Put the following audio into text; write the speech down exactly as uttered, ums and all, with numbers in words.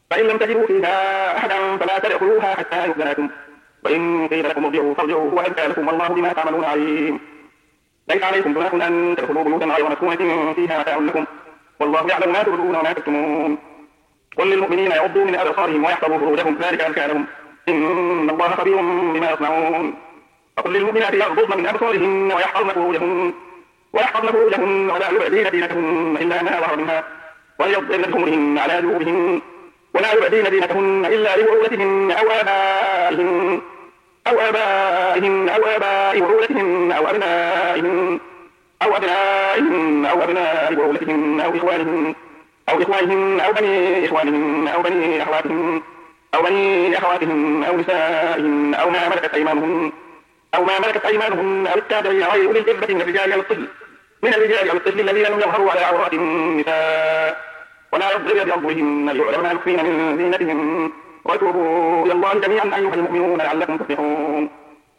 فإن لم تجدوا فيها أحدا فلا تدخلوها حتى يؤذن لكم، وإن قيل لكم ارجعوا فارجعوا هو أزكى لكم والله بما تعملون عليم. ليس عليكم جناح أن تدخلوا بيوتا غير مسكونة فيها متاع لكم، والله يعلم ما تبدون وما تكتمون. قل للمؤمنين يغضوا من أبصارهم ويحفظوا فروجهم ذلك أزكى لهم إن الله خبير بما يصنعون. وقل للمؤمنات يغضضن من أبصارهن ويحفظن فروجهن ويحفظن فروجهن ولا يبدين زينتهن إلا ما ظهر منها وليضربن بخمرهن على جيوبهن ولا يبدين زينتهن إلا لبعولتهن أو آبائهن أو آبائهن أو آباء بعولتهن أو أبنائهن أو أبنائهن أو أبناء بعولتهن أو إخوانهن أو إخوانهن أو بني إخوانهن أو بني أخواتهن أو بني أخواتهن أو نسائهن أو ما ملكت أيمانهن أو ما ملكت أيمانهن أو التابعين غير أولي الإربة من الرجال أو الطفل من الرجال أو الطفل الذين لم يظهروا على عورات النساء ولا يضربن بأرجلهن ليعلم ما يخفين من زينتهن وتوبوا إلى الله جميعا أيها المؤمنون لعلكم تفلحون.